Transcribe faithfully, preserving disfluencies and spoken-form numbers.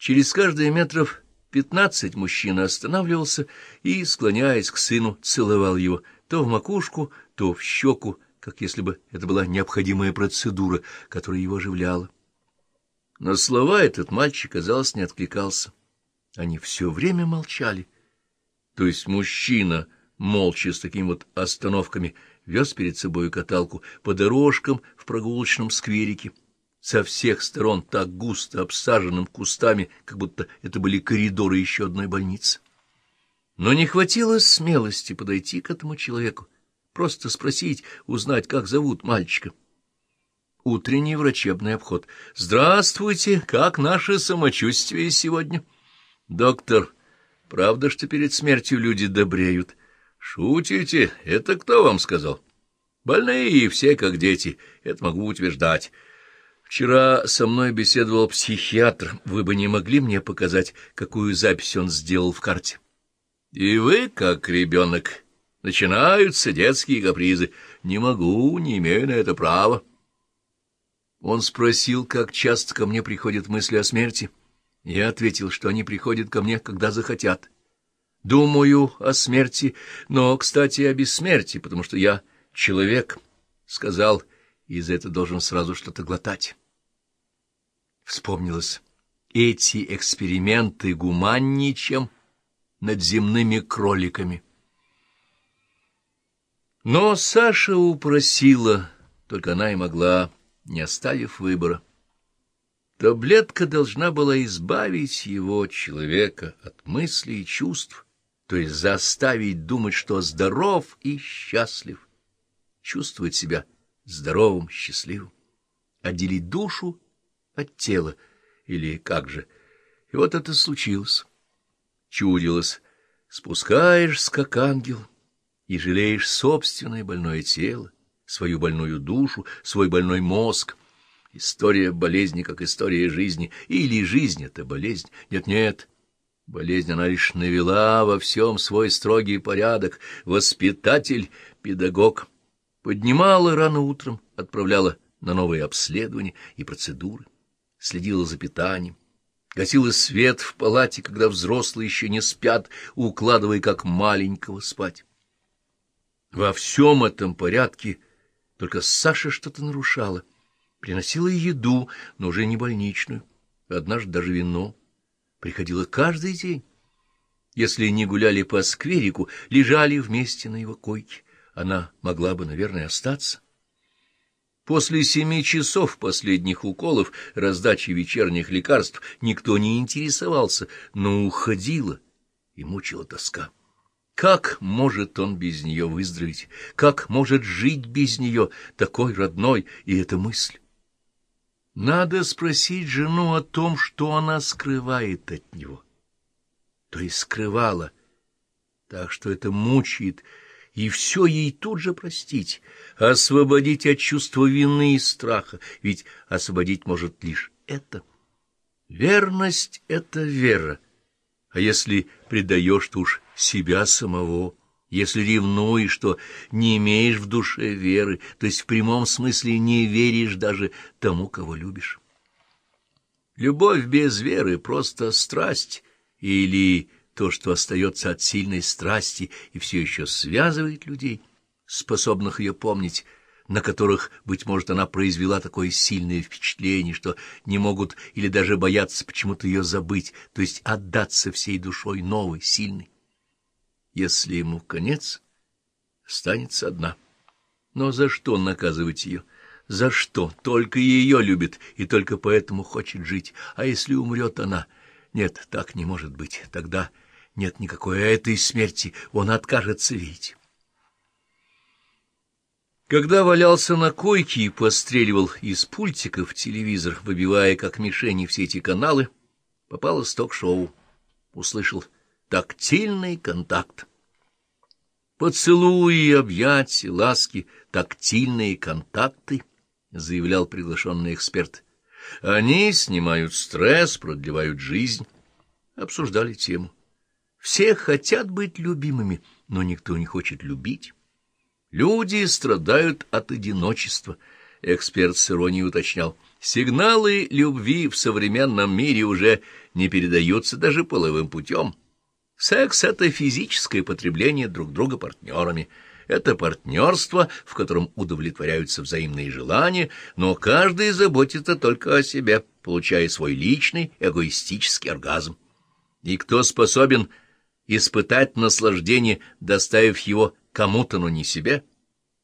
Через каждые метров пятнадцать мужчина останавливался и, склоняясь к сыну, целовал его то в макушку, то в щеку, как если бы это была необходимая процедура, которая его оживляла. На слова этот мальчик, казалось, не откликался. Они все время молчали. То есть мужчина, молча, с такими вот остановками, вез перед собой каталку по дорожкам в прогулочном скверике, со всех сторон так густо обсаженным кустами, как будто это были коридоры еще одной больницы. Но не хватило смелости подойти к этому человеку, просто спросить, узнать, как зовут мальчика. Утренний врачебный обход. «Здравствуйте, как наше самочувствие сегодня?» «Доктор, правда, что перед смертью люди добреют?» «Шутите? Это кто вам сказал?» «Больные все как дети, это могу утверждать. Вчера со мной беседовал психиатр. Вы бы не могли мне показать, какую запись он сделал в карте?» «И вы, как ребенок, начинаются детские капризы. Не могу, не имею на это права». Он спросил, как часто ко мне приходят мысли о смерти. Я ответил, что они приходят ко мне, когда захотят. Думаю о смерти, но, кстати, о бессмертии, потому что я человек, — сказал, и за это должен сразу что-то глотать. Вспомнилось, эти эксперименты гуманнее, чем над земными кроликами. Но Саша упросила, только она и могла, не оставив выбора. Таблетка должна была избавить его, человека, от мыслей и чувств, то есть заставить думать, что здоров и счастлив, чувствовать себя здоровым, счастливым, отделить душу от тела, или как же. И вот это случилось. Чудилось, спускаешься, как ангел, и жалеешь собственное больное тело, свою больную душу, свой больной мозг. История болезни, как история жизни, или жизнь — это болезнь. Нет-нет, болезнь она лишь навела во всем свой строгий порядок. Воспитатель, педагог, поднимала рано утром, отправляла на новые обследования и процедуры, следила за питанием, гасила свет в палате, когда взрослые еще не спят, укладывая как маленького спать. Во всем этом порядке только Саша что-то нарушала. Приносила еду, но уже не больничную, однажды даже вино. Приходила каждый день. Если не гуляли по скверику, лежали вместе на его койке. Она могла бы, наверное, остаться. После семи часов последних уколов, раздачи вечерних лекарств, никто не интересовался, но уходила и мучила тоска. Как может он без нее выздороветь? Как может жить без нее, такой родной? И эта мысль. Надо спросить жену о том, что она скрывает от него. То есть скрывала, так что это мучает, и все ей тут же простить, освободить от чувства вины и страха, ведь освободить может лишь это. Верность — это вера, а если предаешь, то уж себя самого. Если ревнуешь, то не имеешь в душе веры, то есть в прямом смысле не веришь даже тому, кого любишь. Любовь без веры — просто страсть, или то, что остается от сильной страсти и все еще связывает людей, способных ее помнить, на которых, быть может, она произвела такое сильное впечатление, что не могут или даже боятся почему-то ее забыть, то есть отдаться всей душой новой, сильной. Если ему конец, останется одна. Но за что наказывать ее? За что? Только ее любит и только поэтому хочет жить. А если умрет она? Нет, так не может быть. Тогда нет никакой этой смерти. Он откажется верить. Когда валялся на койке и постреливал из пультика в телевизор, выбивая как мишени все эти каналы, попалось ток-шоу. Услышал тактильный контакт. Поцелуи, объятия, ласки, тактильные контакты, заявлял приглашенный эксперт. Они снимают стресс, продлевают жизнь. Обсуждали тему. Все хотят быть любимыми, но никто не хочет любить. Люди страдают от одиночества. Эксперт с иронией уточнял. Сигналы любви в современном мире уже не передаются даже половым путем. Секс — это физическое потребление друг друга партнерами. Это партнерство, в котором удовлетворяются взаимные желания, но каждый заботится только о себе, получая свой личный эгоистический оргазм. И кто способен испытать наслаждение, доставив его кому-то, но не себе?